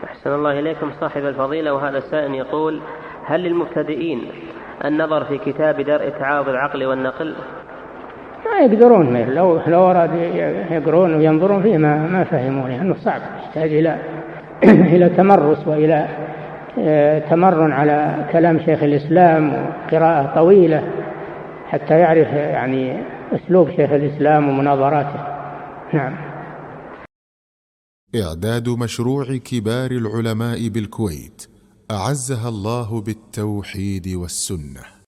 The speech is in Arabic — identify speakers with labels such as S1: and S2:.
S1: أحسن الله إليكم صاحب الفضيلة. وهذا السائل يقول: هل للمبتدئين النظر في كتاب درء تعارض العقل والنقل؟
S2: ما يقدرون، لو أراد يقرون وينظرون فيه ما فهمون، لأنه صعب، يحتاج إلى تمرس وإلى تمرن على كلام شيخ الإسلام وقراءة طويلة حتى يعرف يعني أسلوب شيخ الإسلام ومناظراته. نعم.
S3: إعداد مشروع كبار العلماء بالكويت أعزها الله بالتوحيد والسنة.